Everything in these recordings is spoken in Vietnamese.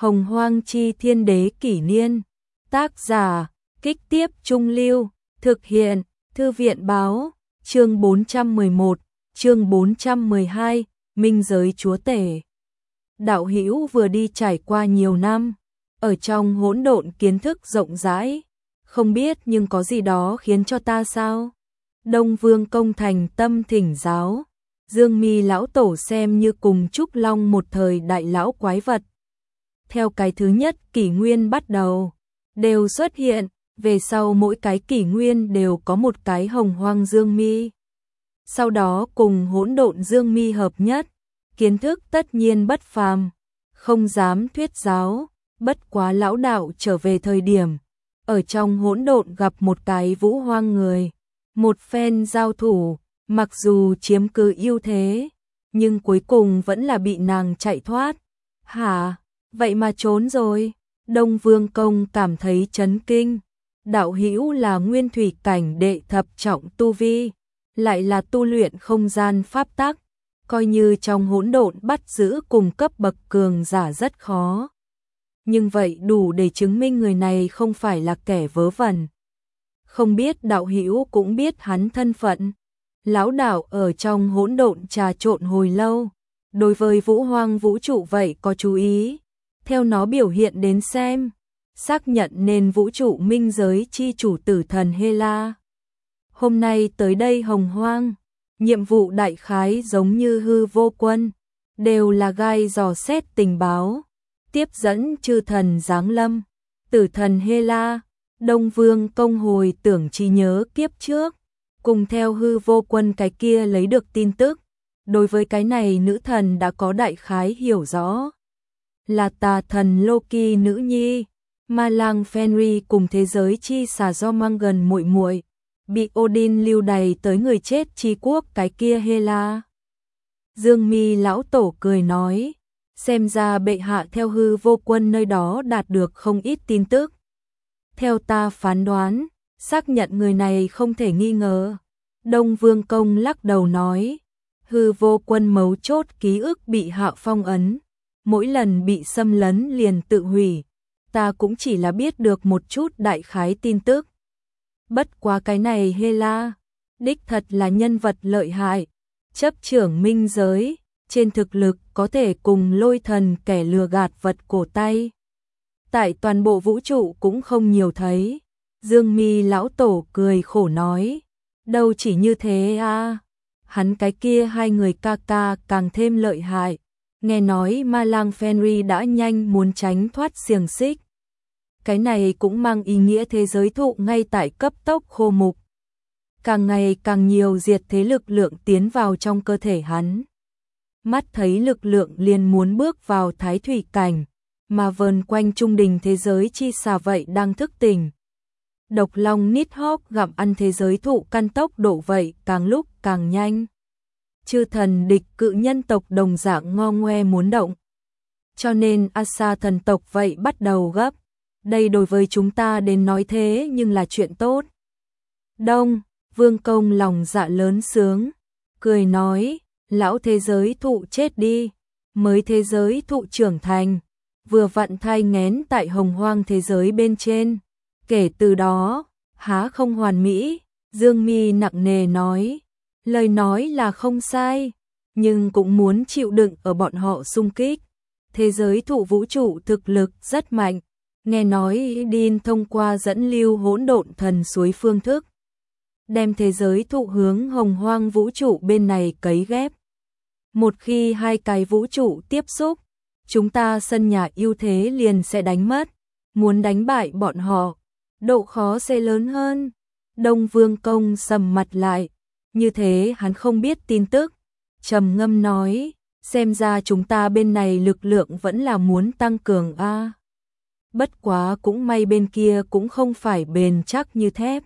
Hồng Hoang Chi Thiên Đế Kỷ Niên. Tác giả, Kích Tiếp Trung Lưu. Thực hiện, Thư viện Báo. Chương 411, chương 412, Minh Giới Chúa Tể. Đạo hữu vừa đi trải qua nhiều năm, ở trong hỗn độn kiến thức rộng rãi, không biết nhưng có gì đó khiến cho ta sao? Đông Vương Công thành tâm thỉnh giáo, Dương Mi lão tổ xem như cùng Trúc Long một thời đại lão quái vật. Theo cái thứ nhất kỷ nguyên bắt đầu, đều xuất hiện, về sau mỗi cái kỷ nguyên đều có một cái Hồng Hoang Dương Mi. Sau đó cùng hỗn độn Dương Mi hợp nhất, kiến thức tất nhiên bất phàm, không dám thuyết giáo, bất quá lão đạo trở về thời điểm, ở trong hỗn độn gặp một cái Vũ Hoang người, một phen giao thủ, mặc dù chiếm cứ ưu thế, nhưng cuối cùng vẫn là bị nàng chạy thoát. Hả? Vậy mà trốn rồi? Đông Vương Công cảm thấy chấn kinh. Đạo hữu là nguyên thủy cảnh đệ thập trọng tu vi, lại là tu luyện không gian pháp tắc, coi như trong hỗn độn bắt giữ cùng cấp bậc cường giả rất khó. Nhưng vậy đủ để chứng minh người này không phải là kẻ vớ vẩn. Không biết đạo hữu cũng biết hắn thân phận. Lão đạo ở trong hỗn độn trà trộn hồi lâu, đối với Vũ Hoang vũ trụ vậy có chú ý, theo nó biểu hiện đến xem, xác nhận nên vũ trụ minh giới chi chủ tử thần Hela. Hôm nay tới đây Hồng Hoang, nhiệm vụ đại khái giống như Hư Vô Quân, đều là gai dò xét tình báo, tiếp dẫn chư thần giáng lâm. Tử thần Hela, Đông Vương Công hồi tưởng trí nhớ kiếp trước, cùng theo Hư Vô Quân cái kia lấy được tin tức, đối với cái này nữ thần đã có đại khái hiểu rõ. Là tà thần Loki nữ nhi, Ma Lang Fenrir cùng thế giới chi xà do mang gần muội muội, bị Odin lưu đày tới người chết chi quốc cái kia Hela. Dương Mi lão tổ cười nói, xem ra bệ hạ theo Hư Vô Quân nơi đó đạt được không ít tin tức. Theo ta phán đoán, xác nhận người này không thể nghi ngờ. Đông Vương Công lắc đầu nói, Hư Vô Quân mấu chốt ký ức bị hạ phong ấn, mỗi lần bị xâm lấn liền tự hủy, ta cũng chỉ là biết được một chút đại khái tin tức. Bất quá cái này Hela, đích thật là nhân vật lợi hại, chấp trưởng minh giới, trên thực lực có thể cùng Lôi Thần kẻ lừa gạt vật cổ tay. Tại toàn bộ vũ trụ cũng không nhiều thấy. Dương Mi lão tổ cười khổ nói, đâu chỉ như thế à, hắn cái kia hai người ca ca càng thêm lợi hại. Nghe nói Ma Lang Fenrir đã nhanh muốn tránh thoát xiềng xích. Cái này cũng mang ý nghĩa thế giới thụ ngay tại cấp tốc khô mục. Càng ngày càng nhiều diệt thế lực lượng tiến vào trong cơ thể hắn. Mắt thấy lực lượng liền muốn bước vào thái thủy cảnh, mà vờn quanh trung đình thế giới chi xà vậy đang thức tỉnh. Độc long nít hóc gặm ăn thế giới thụ căn tốc độ vậy càng lúc càng nhanh. Chư thần địch cự nhân tộc đồng dạng ngo ngoe muốn động. Cho nên Asa thần tộc vậy bắt đầu gấp. Đây đối với chúng ta đến nói thế nhưng là chuyện tốt. Đông Vương Công lòng dạ lớn sướng, cười nói, lão thế giới thụ chết đi, mới thế giới thụ trưởng thành, vừa vặn thai nghén tại Hồng Hoang thế giới bên trên. Kể từ đó, há không hoàn mỹ? Dương Mi nặng nề nói, lời nói là không sai, nhưng cũng muốn chịu đựng ở bọn họ xung kích. Thế giới thụ vũ trụ thực lực rất mạnh, nghe nói Odin thông qua dẫn lưu hỗn độn thần suối phương thức, đem thế giới thụ hướng Hồng Hoang vũ trụ bên này cấy ghép. Một khi hai cái vũ trụ tiếp xúc, chúng ta sân nhà ưu thế liền sẽ đánh mất, muốn đánh bại bọn họ, độ khó sẽ lớn hơn. Đông Vương Công sầm mặt lại, như thế hắn không biết tin tức, trầm ngâm nói, xem ra chúng ta bên này lực lượng vẫn là muốn tăng cường a. Bất quá cũng may bên kia cũng không phải bền chắc như thép.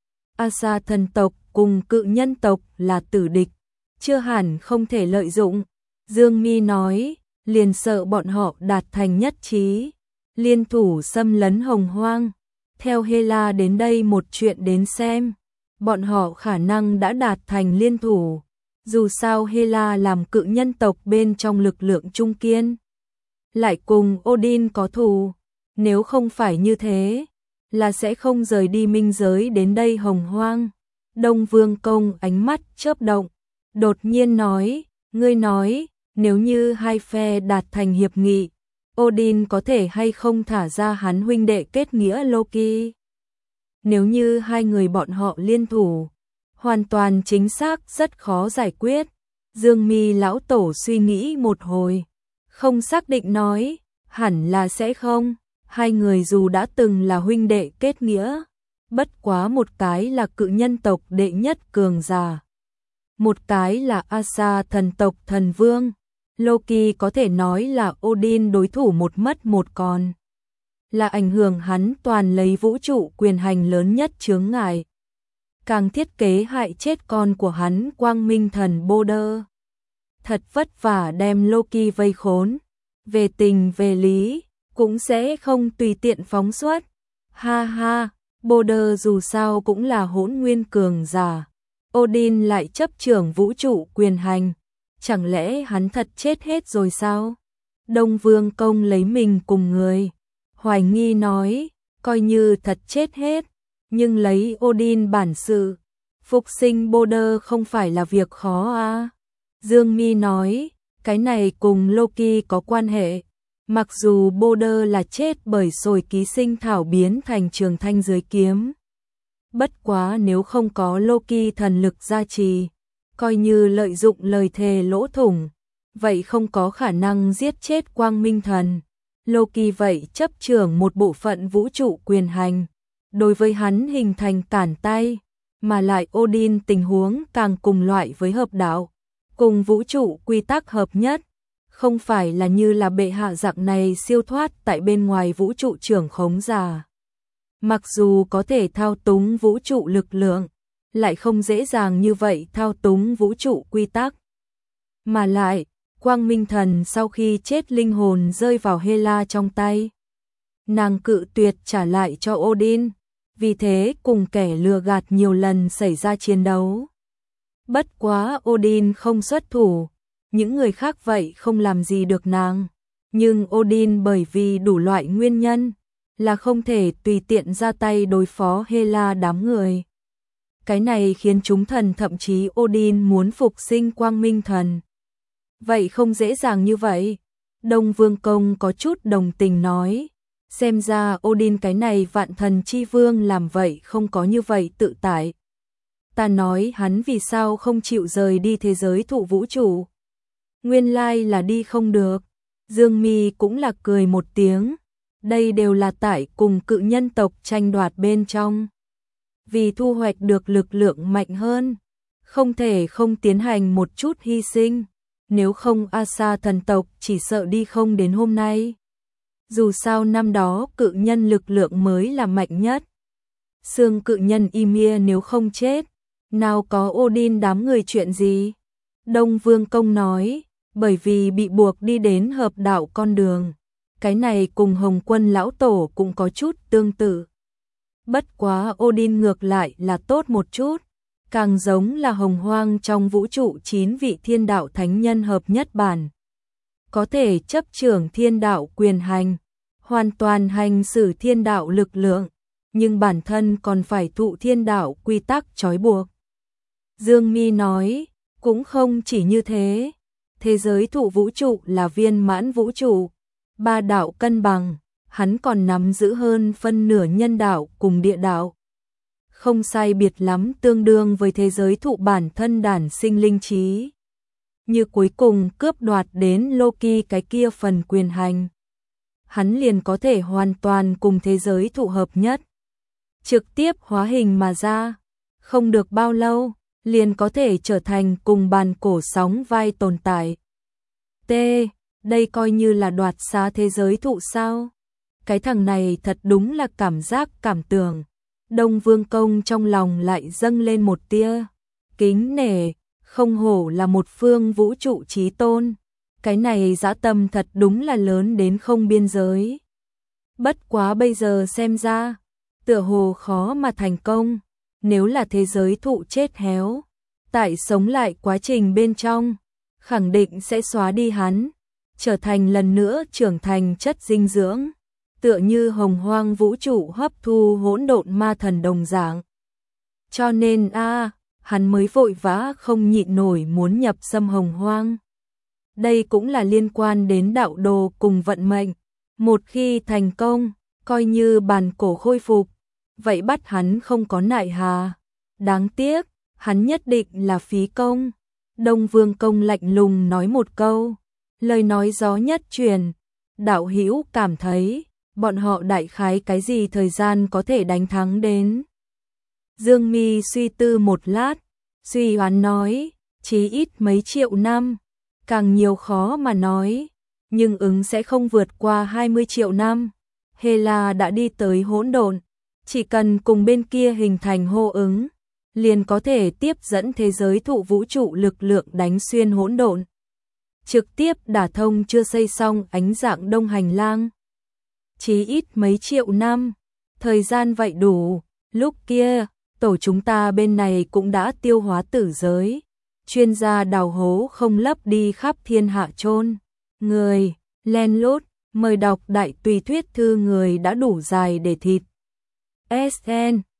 Asa thần tộc cùng cự nhân tộc là tử địch, chưa hẳn không thể lợi dụng. Dương Mi nói, liền sợ bọn họ đạt thành nhất trí, liên thủ xâm lấn Hồng Hoang. Theo Hela đến đây một chuyện đến xem, bọn họ khả năng đã đạt thành liên thủ. Dù sao Hela làm cự nhân tộc bên trong lực lượng trung kiên, lại cùng Odin có thù, nếu không phải như thế, là sẽ không rời đi minh giới đến đây hồng hoang. Đông Vương Công ánh mắt chớp động, đột nhiên nói, ngươi nói, nếu như hai phe đạt thành hiệp nghị, Odin có thể hay không thả ra hắn huynh đệ kết nghĩa Loki? Nếu như hai người bọn họ liên thủ, hoàn toàn chính xác rất khó giải quyết. Dương Mi lão tổ suy nghĩ một hồi, không xác định nói, hẳn là sẽ không. Hai người dù đã từng là huynh đệ kết nghĩa, bất quá một cái là cự nhân tộc đệ nhất cường giả, một cái là Asa thần tộc thần vương. Loki có thể nói là Odin đối thủ một mất một còn, là ảnh hưởng hắn toàn lấy vũ trụ quyền hành lớn nhất chướng ngại, càng thiết kế hại chết con của hắn Quang Minh thần Boulder. Thật vất vả đem Loki vây khốn, về tình về lý cũng sẽ không tùy tiện phóng xuất. Ha ha, Boulder dù sao cũng là hỗn nguyên cường giả, Odin lại chấp trưởng vũ trụ quyền hành, chẳng lẽ hắn thật chết hết rồi sao? Đông Vương Công lấy mình cùng người, hoài nghi nói, coi như thật chết hết, nhưng lấy Odin bản sự, phục sinh Boulder không phải là việc khó à? Dương Mi nói, cái này cùng Loki có quan hệ. Mặc dù Boulder là chết bởi sồi ký sinh thảo biến thành trường thanh dưới kiếm, bất quá nếu không có Loki thần lực gia trì, coi như lợi dụng lời thề lỗ thủng, vậy không có khả năng giết chết Quang Minh thần. Loki vậy chấp trưởng một bộ phận vũ trụ quyền hành, đối với hắn hình thành cản tay, mà lại Odin tình huống càng cùng loại với hợp đạo, cùng vũ trụ quy tắc hợp nhất, không phải là như là bệ hạ dạng này siêu thoát tại bên ngoài vũ trụ trưởng khống giả. Mặc dù có thể thao túng vũ trụ lực lượng, lại không dễ dàng như vậy thao túng vũ trụ quy tắc. Mà lại, Quang Minh thần sau khi chết linh hồn rơi vào Hela trong tay, nàng cự tuyệt trả lại cho Odin, vì thế cùng kẻ lừa gạt nhiều lần xảy ra chiến đấu. Bất quá Odin không xuất thủ, những người khác vậy không làm gì được nàng, nhưng Odin bởi vì đủ loại nguyên nhân, là không thể tùy tiện ra tay đối phó Hela đám người. Cái này khiến chúng thần thậm chí Odin muốn phục sinh Quang Minh thần. Vậy không dễ dàng như vậy. Đông Vương Công có chút đồng tình nói, xem ra Odin cái này vạn thần chi vương làm vậy không có như vậy tự tại. Ta nói hắn vì sao không chịu rời đi thế giới thụ vũ trụ. Nguyên lai là đi không được. Dương Mi cũng là cười một tiếng. Đây đều là tại cùng cự nhân tộc tranh đoạt bên trong. Vì thu hoạch được lực lượng mạnh hơn, không thể không tiến hành một chút hy sinh. Nếu không Asa thần tộc chỉ sợ đi không đến hôm nay. Dù sao năm đó cự nhân lực lượng mới là mạnh nhất. Xương cự nhân Ymir nếu không chết, nào có Odin đám người chuyện gì? Đông Vương Công nói, bởi vì bị buộc đi đến hợp đạo con đường. Cái này cùng Hồng Quân lão tổ cũng có chút tương tự. Bất quá Odin ngược lại là tốt một chút, càng giống là hồng hoang trong vũ trụ 9 vị thiên đạo thánh nhân hợp nhất bản. Có thể chấp trưởng thiên đạo quyền hành, hoàn toàn hành xử thiên đạo lực lượng, nhưng bản thân còn phải thụ thiên đạo quy tắc trói buộc. Dương Mi nói, cũng không chỉ như thế, thế giới thụ vũ trụ là viên mãn vũ trụ, ba đạo cân bằng, hắn còn nắm giữ hơn phân nửa nhân đạo cùng địa đạo. Không sai biệt lắm tương đương với thế giới thụ bản thân đản sinh linh trí. Như cuối cùng cướp đoạt đến Loki cái kia phần quyền hành, hắn liền có thể hoàn toàn cùng thế giới thụ hợp nhất. Trực tiếp hóa hình mà ra, không được bao lâu, liền có thể trở thành cùng bàn cổ sóng vai tồn tại. T. Đây coi như là đoạt xá thế giới thụ sao? Cái thằng này thật đúng là cảm giác cảm tưởng. Đông Vương Công trong lòng lại dâng lên một tia kính nể, không hổ là một phương vũ trụ chí tôn. Cái này dã tâm thật đúng là lớn đến không biên giới. Bất quá bây giờ xem ra, tựa hồ khó mà thành công. Nếu là thế giới thụ chết héo, tại sống lại quá trình bên trong, khẳng định sẽ xóa đi hắn. trở thành lần nữa trưởng thành chất dinh dưỡng, tựa như hồng hoang vũ trụ hấp thu hỗn độn ma thần đồng dạng. Cho nên hắn mới vội vã không nhịn nổi muốn nhập xâm hồng hoang. Đây cũng là liên quan đến đạo đồ cùng vận mệnh. Một khi thành công, coi như bản cổ khôi phục, vậy bắt hắn không có nại hà. Đáng tiếc, hắn nhất định là phí công. Đông Vương Công lạnh lùng nói một câu, lời nói gió nhất truyền. Đạo hữu cảm thấy, bọn họ đại khái cái gì thời gian có thể đánh thắng đến. Dương Mi suy tư một lát, suy đoán nói, chí ít mấy triệu năm, càng nhiều khó mà nói, nhưng ứng sẽ không vượt qua 20 triệu năm. Hela đã đi tới hỗn độn, chỉ cần cùng bên kia hình thành hô ứng, liền có thể tiếp dẫn thế giới thụ vũ trụ lực lượng đánh xuyên hỗn độn, trực tiếp đả thông chưa xây xong ánh dạng đông hành lang. Chí ít mấy triệu năm, thời gian vậy đủ, lúc kia, tổ chúng ta bên này cũng đã tiêu hóa tử giới, chuyên gia đào hố không lấp đi khắp thiên hạ chôn người, len lút, mời đọc đại tùy thuyết thư người đã đủ dài để thịt. SN